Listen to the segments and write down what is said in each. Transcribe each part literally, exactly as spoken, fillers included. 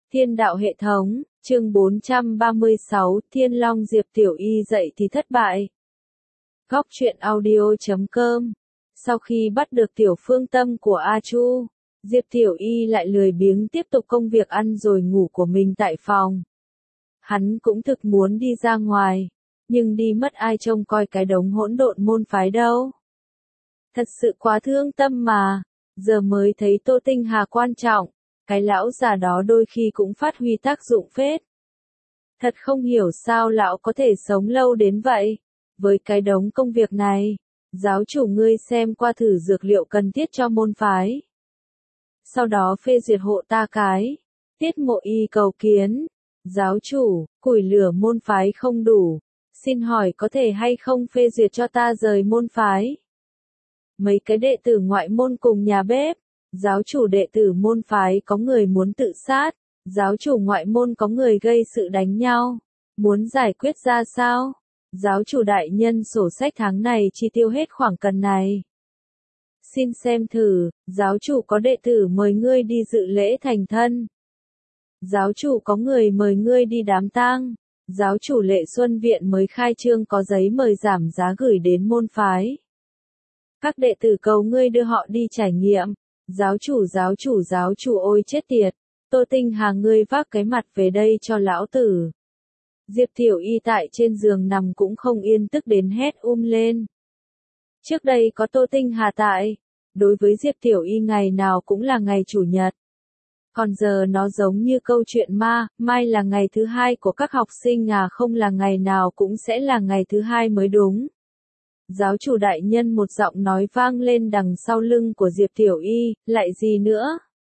Thiên đạo hệ thống, chương bốn trăm ba mươi sáu, Thiên Long Diệp Tiểu Y dậy thì thất bại. Góc truyện audio chấm com. Sau khi bắt được tiểu phương tâm của A Chu, Diệp Tiểu Y lại lười biếng tiếp tục công việc ăn rồi ngủ của mình tại phòng. Hắn cũng thực muốn đi ra ngoài, nhưng đi mất ai trông coi cái đống hỗn độn môn phái đâu. Thật sự quá thương tâm mà, giờ mới thấy Tô Tinh Hà quan trọng. Cái lão già đó đôi khi cũng phát huy tác dụng phết. Thật không hiểu sao lão có thể sống lâu đến vậy. Với cái đống công việc này, giáo chủ ngươi xem qua thử dược liệu cần thiết cho môn phái. Sau đó phê duyệt hộ ta cái. Tiết Mộ Y cầu kiến. Giáo chủ, củi lửa môn phái không đủ. Xin hỏi có thể hay không phê duyệt cho ta rời môn phái. Mấy cái đệ tử ngoại môn cùng nhà bếp. Giáo chủ đệ tử môn phái có người muốn tự sát, giáo chủ ngoại môn có người gây sự đánh nhau, muốn giải quyết ra sao? Giáo chủ đại nhân sổ sách tháng này chi tiêu hết khoản cần này. Xin xem thử, giáo chủ có đệ tử mời ngươi đi dự lễ thành thân. Giáo chủ có người mời ngươi đi đám tang. Giáo chủ Lệ Xuân Viện mới khai trương có giấy mời giảm giá gửi đến môn phái. Các đệ tử cầu ngươi đưa họ đi trải nghiệm. Giáo chủ giáo chủ giáo chủ ôi chết tiệt, Tô Tinh Hà ngươi vác cái mặt về đây cho lão tử. Diệp Tiểu Y tại trên giường nằm cũng không yên tức đến hét um lên. Trước đây có Tô Tinh Hà tại, đối với Diệp Tiểu Y ngày nào cũng là ngày chủ nhật. Còn giờ nó giống như câu chuyện ma, mai là ngày thứ hai của các học sinh à không là ngày nào cũng sẽ là ngày thứ hai mới đúng. Giáo chủ đại nhân một giọng nói vang lên đằng sau lưng của Diệp Tiểu Y, lại gì nữa?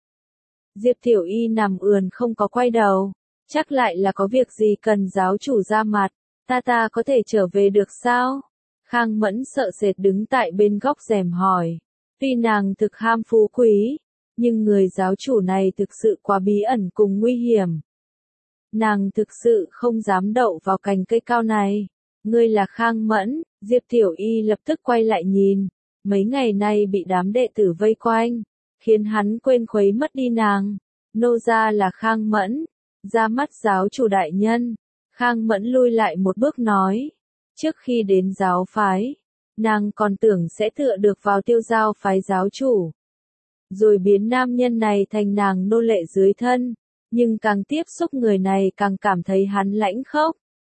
Diệp Tiểu Y nằm ườn không có quay đầu, chắc lại là có việc gì cần giáo chủ ra mặt, ta ta có thể trở về được sao? Khang Mẫn sợ sệt đứng tại bên góc rèm hỏi, tuy nàng thực ham phú quý, nhưng người giáo chủ này thực sự quá bí ẩn cùng nguy hiểm. Nàng thực sự không dám đậu vào cành cây cao này. Ngươi là Khang Mẫn, Diệp Tiểu Y lập tức quay lại nhìn, mấy ngày nay bị đám đệ tử vây quanh, khiến hắn quên khuấy mất đi nàng. Nô gia là Khang Mẫn, ra mắt giáo chủ đại nhân. Khang Mẫn lui lại một bước nói, trước khi đến giáo phái, nàng còn tưởng sẽ tựa được vào tiêu giao phái giáo chủ. Rồi biến nam nhân này thành nàng nô lệ dưới thân, nhưng càng tiếp xúc người này càng cảm thấy hắn lãnh khốc.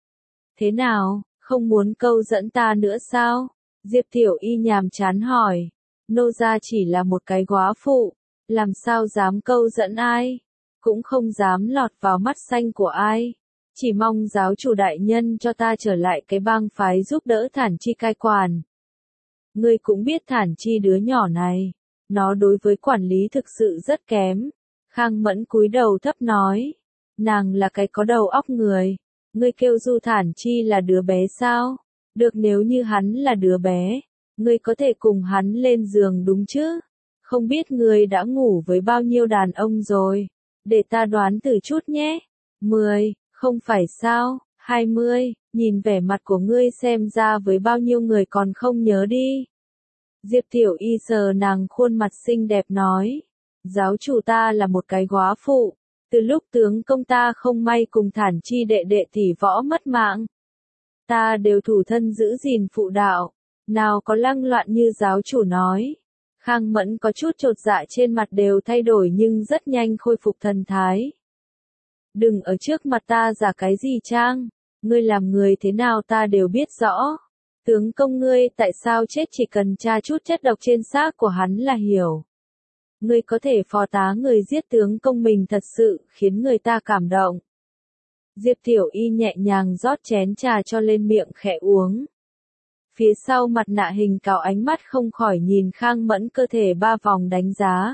Thế nào? Không muốn câu dẫn ta nữa sao? Diệp Tiểu Y nhàm chán hỏi. Nô gia chỉ là một cái góa phụ, làm sao dám câu dẫn ai? Cũng không dám lọt vào mắt xanh của ai. Chỉ mong giáo chủ đại nhân cho ta trở lại cái bang phái giúp đỡ Thản Chi cai quản. Ngươi cũng biết Thản Chi đứa nhỏ này, nó đối với quản lý thực sự rất kém. Khang Mẫn cúi đầu thấp nói, nàng là cái có đầu óc người. Ngươi kêu Du Thản Chi là đứa bé sao? Được nếu như hắn là đứa bé, ngươi có thể cùng hắn lên giường đúng chứ? Không biết ngươi đã ngủ với bao nhiêu đàn ông rồi? Để ta đoán từ chút nhé. Mười, không phải sao? Hai mươi, nhìn vẻ mặt của ngươi xem ra với bao nhiêu người còn không nhớ đi. Diệp Tiểu Y sờ nàng khuôn mặt xinh đẹp nói. Giáo chủ ta là một cái góa phụ. Từ lúc tướng công ta không may cùng Thản Chi đệ đệ tỷ võ mất mạng, ta đều thủ thân giữ gìn phụ đạo, nào có lăng loạn như giáo chủ nói. Khang Mẫn có chút chột dạ trên mặt đều thay đổi nhưng rất nhanh khôi phục thần thái. Đừng ở trước mặt ta giả cái gì Trang, ngươi làm người thế nào ta đều biết rõ. Tướng công ngươi tại sao chết chỉ cần tra chút chất độc trên xác của hắn là hiểu. Ngươi có thể phò tá người giết tướng công mình thật sự khiến người ta cảm động. Diệp Tiểu Y nhẹ nhàng rót chén trà cho lên miệng khẽ uống. Phía sau mặt nạ hình cào ánh mắt không khỏi nhìn Khang Mẫn cơ thể ba vòng đánh giá.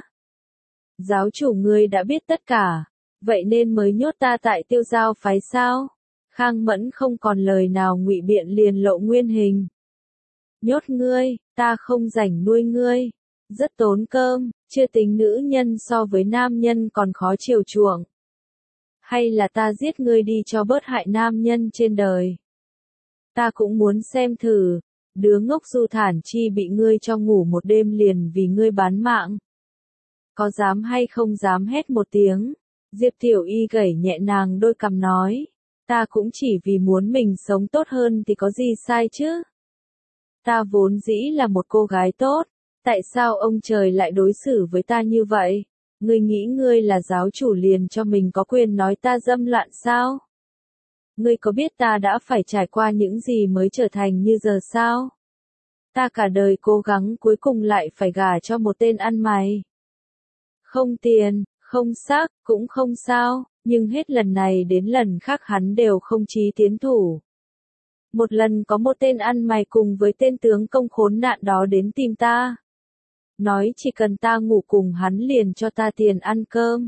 Giáo chủ ngươi đã biết tất cả, vậy nên mới nhốt ta tại tiêu giao phái sao? Khang Mẫn không còn lời nào ngụy biện liền lộ nguyên hình. Nhốt ngươi, ta không rảnh nuôi ngươi. Rất tốn cơm, chưa tính nữ nhân so với nam nhân còn khó chiều chuộng. Hay là ta giết ngươi đi cho bớt hại nam nhân trên đời. Ta cũng muốn xem thử, đứa ngốc Du Thản Chi bị ngươi cho ngủ một đêm liền vì ngươi bán mạng. Có dám hay không dám hét một tiếng, Diệp Tiểu Y gẩy nhẹ nàng đôi cằm nói, ta cũng chỉ vì muốn mình sống tốt hơn thì có gì sai chứ? Ta vốn dĩ là một cô gái tốt, tại sao ông trời lại đối xử với ta như vậy? Ngươi nghĩ ngươi là giáo chủ liền cho mình có quyền nói ta dâm loạn sao? Ngươi có biết ta đã phải trải qua những gì mới trở thành như giờ sao? Ta cả đời cố gắng cuối cùng lại phải gả cho một tên ăn mày. Không tiền, không sắc, cũng không sao, nhưng hết lần này đến lần khác hắn đều không chí tiến thủ. Một lần có một tên ăn mày cùng với tên tướng công khốn nạn đó đến tìm ta. Nói chỉ cần ta ngủ cùng hắn liền cho ta tiền ăn cơm.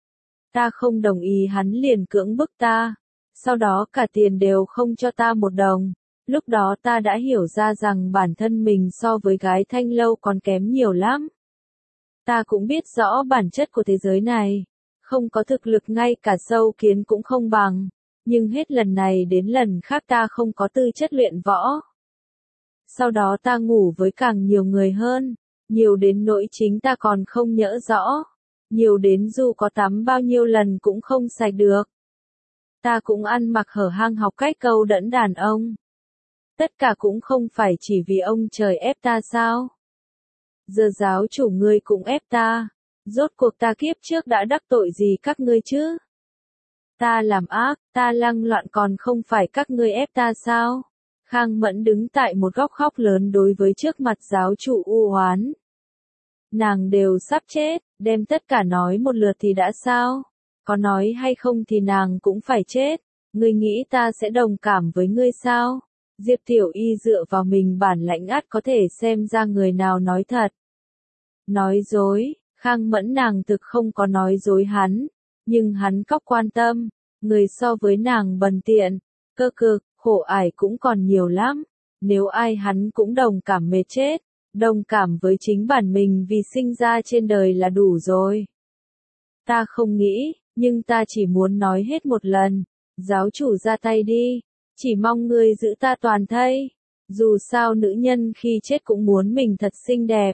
Ta không đồng ý hắn liền cưỡng bức ta. Sau đó cả tiền đều không cho ta một đồng. Lúc đó ta đã hiểu ra rằng bản thân mình so với gái thanh lâu còn kém nhiều lắm. Ta cũng biết rõ bản chất của thế giới này. Không có thực lực ngay cả sâu kiến cũng không bằng. Nhưng hết lần này đến lần khác ta không có tư chất luyện võ. Sau đó ta ngủ với càng nhiều người hơn. Nhiều đến nỗi chính ta còn không nhớ rõ. Nhiều đến dù có tắm bao nhiêu lần cũng không sạch được. Ta cũng ăn mặc hở hang học cách câu đẫn đàn ông. Tất cả cũng không phải chỉ vì ông trời ép ta sao? Giờ giáo chủ ngươi cũng ép ta. Rốt cuộc ta kiếp trước đã đắc tội gì các ngươi chứ? Ta làm ác, ta lăng loạn còn không phải các ngươi ép ta sao? Khang Mẫn đứng tại một góc khóc lớn đối với trước mặt giáo chủ u oán. Nàng đều sắp chết, đem tất cả nói một lượt thì đã sao? Có nói hay không thì nàng cũng phải chết. Ngươi nghĩ ta sẽ đồng cảm với ngươi sao? Diệp Tiểu Y dựa vào mình bản lãnh ắt có thể xem ra người nào nói thật. Nói dối, Khang Mẫn nàng thực không có nói dối hắn. Nhưng hắn cóc quan tâm, người so với nàng bần tiện, cơ cực, khổ ải cũng còn nhiều lắm. Nếu ai hắn cũng đồng cảm mệt chết, đồng cảm với chính bản mình vì sinh ra trên đời là đủ rồi. Ta không nghĩ, nhưng ta chỉ muốn nói hết một lần. Giáo chủ ra tay đi, chỉ mong ngươi giữ ta toàn thây. Dù sao nữ nhân khi chết cũng muốn mình thật xinh đẹp.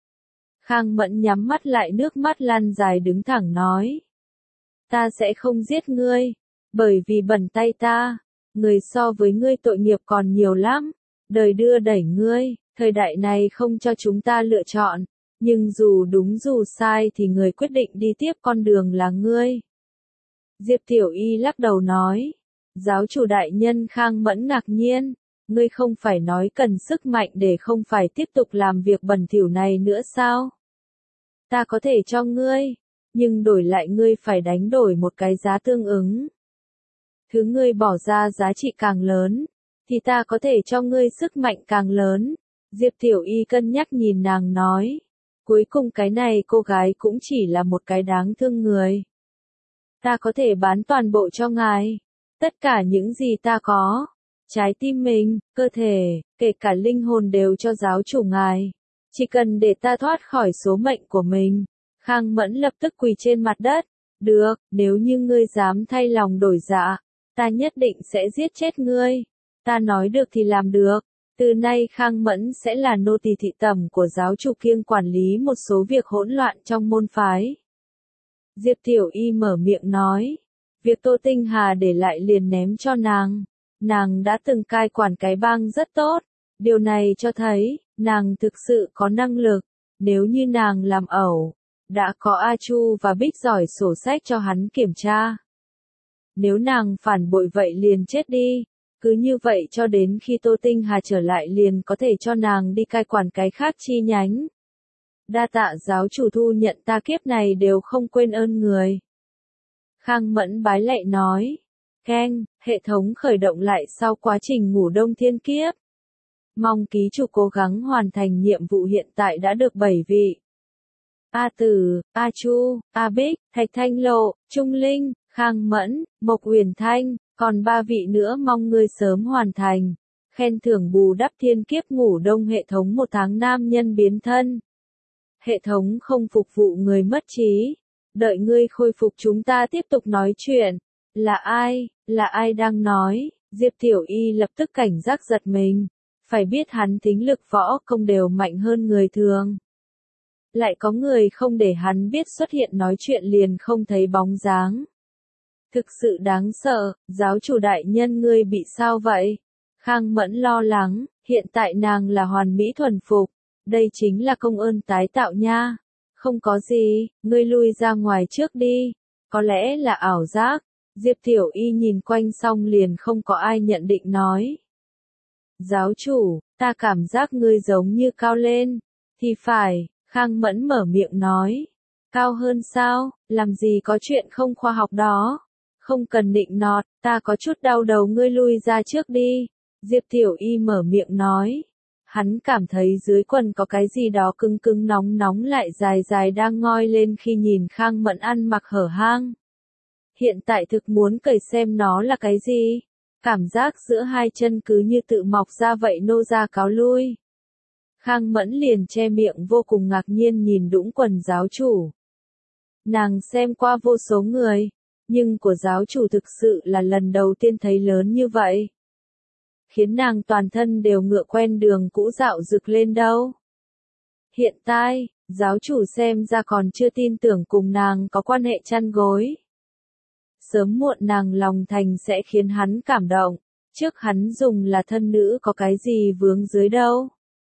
Khang Mẫn nhắm mắt lại nước mắt lăn dài đứng thẳng nói. Ta sẽ không giết ngươi, bởi vì bẩn tay ta, người so với ngươi tội nghiệp còn nhiều lắm, đời đưa đẩy ngươi, thời đại này không cho chúng ta lựa chọn, nhưng dù đúng dù sai thì người quyết định đi tiếp con đường là ngươi. Diệp Tiểu Y lắc đầu nói, giáo chủ đại nhân. Khang Mẫn ngạc nhiên, ngươi không phải nói cần sức mạnh để không phải tiếp tục làm việc bẩn thỉu này nữa sao? Ta có thể cho ngươi. Nhưng đổi lại ngươi phải đánh đổi một cái giá tương ứng. Thứ ngươi bỏ ra giá trị càng lớn, thì ta có thể cho ngươi sức mạnh càng lớn. Diệp Tiểu Y cân nhắc nhìn nàng nói. Cuối cùng cái này cô gái cũng chỉ là một cái đáng thương người. Ta có thể bán toàn bộ cho ngài. Tất cả những gì ta có. Trái tim mình, cơ thể, kể cả linh hồn đều cho giáo chủ ngài. Chỉ cần để ta thoát khỏi số mệnh của mình. Khang Mẫn lập tức quỳ trên mặt đất. Được, nếu như ngươi dám thay lòng đổi dạ, ta nhất định sẽ giết chết ngươi. Ta nói được thì làm được. Từ nay Khang Mẫn sẽ là nô tỳ thị tẩm của giáo chủ kiêng quản lý một số việc hỗn loạn trong môn phái. Diệp Tiểu Y mở miệng nói. Việc Tô Tinh Hà để lại liền ném cho nàng. Nàng đã từng cai quản cái bang rất tốt. Điều này cho thấy, nàng thực sự có năng lực. Nếu như nàng làm ẩu, đã có A Chu và Bích giỏi sổ sách cho hắn kiểm tra. Nếu nàng phản bội vậy liền chết đi. Cứ như vậy cho đến khi Tô Tinh Hà trở lại liền có thể cho nàng đi cai quản cái khác chi nhánh. Đa tạ giáo chủ thu nhận ta kiếp này đều không quên ơn người. Khang Mẫn bái lạy nói. Keng, hệ thống khởi động lại sau quá trình ngủ đông thiên kiếp. Mong ký chủ cố gắng hoàn thành nhiệm vụ hiện tại đã được bảy vị. A Tử, A Chu, A Bích, Thạch Thanh Lộ, Trung Linh, Khang Mẫn, Mộc Uyển Thanh, còn ba vị nữa mong ngươi sớm hoàn thành. Khen thưởng bù đắp thiên kiếp ngủ đông hệ thống một tháng nam nhân biến thân. Hệ thống không phục vụ người mất trí. Đợi ngươi khôi phục chúng ta tiếp tục nói chuyện. Là ai, là ai đang nói? Diệp Tiểu Y lập tức cảnh giác giật mình. Phải biết hắn tính lực võ công đều mạnh hơn người thường. lại có người không để hắn biết xuất hiện nói chuyện liền không thấy bóng dáng. Thực sự đáng sợ, giáo chủ đại nhân ngươi bị sao vậy? Khang Mẫn lo lắng, hiện tại nàng là hoàn mỹ thuần phục, đây chính là công ơn tái tạo nha. Không có gì, ngươi lui ra ngoài trước đi, có lẽ là ảo giác. Diệp Tiểu Y nhìn quanh xong liền không có ai nhận định nói. Giáo chủ, ta cảm giác ngươi giống như cao lên. Thì phải, Khang Mẫn mở miệng nói. Cao hơn sao, làm gì có chuyện không khoa học đó. Không cần nịnh nọt, ta có chút đau đầu ngươi lui ra trước đi. Diệp Tiểu Y mở miệng nói. Hắn cảm thấy dưới quần có cái gì đó cứng cứng nóng nóng lại dài dài đang ngoi lên khi nhìn Khang Mẫn ăn mặc hở hang. Hiện tại thực muốn cởi xem nó là cái gì. Cảm giác giữa hai chân cứ như tự mọc ra vậy nô ra cáo lui. Khang Mẫn liền che miệng vô cùng ngạc nhiên nhìn đũng quần giáo chủ. Nàng xem qua vô số người, nhưng của giáo chủ thực sự là lần đầu tiên thấy lớn như vậy. Khiến nàng toàn thân đều ngựa quen đường cũ dạo rực lên đâu. Hiện tại, giáo chủ xem ra còn chưa tin tưởng cùng nàng có quan hệ chăn gối. Sớm muộn nàng lòng thành sẽ khiến hắn cảm động, trước hắn dùng là thân nữ có cái gì vướng dưới đâu.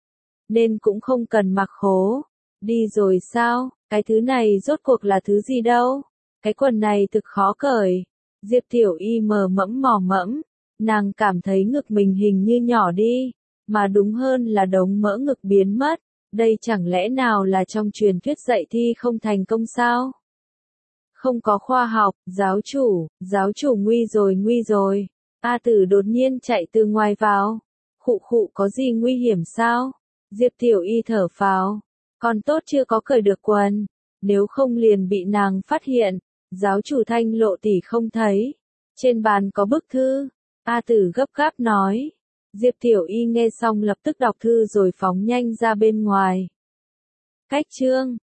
Nên cũng không cần mặc khố. Đi rồi sao, cái thứ này rốt cuộc là thứ gì đâu. Cái quần này thực khó cởi. Diệp Tiểu Y mờ mẫm mò mẫm. Nàng cảm thấy ngực mình hình như nhỏ đi, mà đúng hơn là đống mỡ ngực biến mất. Đây chẳng lẽ nào là trong truyền thuyết dạy thi không thành công sao? Không có khoa học, giáo chủ, giáo chủ nguy rồi nguy rồi. A Tử đột nhiên chạy từ ngoài vào. Khụ khụ có gì nguy hiểm sao? Diệp Tiểu Y thở phào. Còn tốt chưa có cởi được quần. Nếu không liền bị nàng phát hiện. Giáo chủ Thanh Lộ tỷ không thấy. Trên bàn có bức thư. A Tử gấp gáp nói. Diệp Tiểu Y nghe xong lập tức đọc thư rồi phóng nhanh ra bên ngoài. Cách chương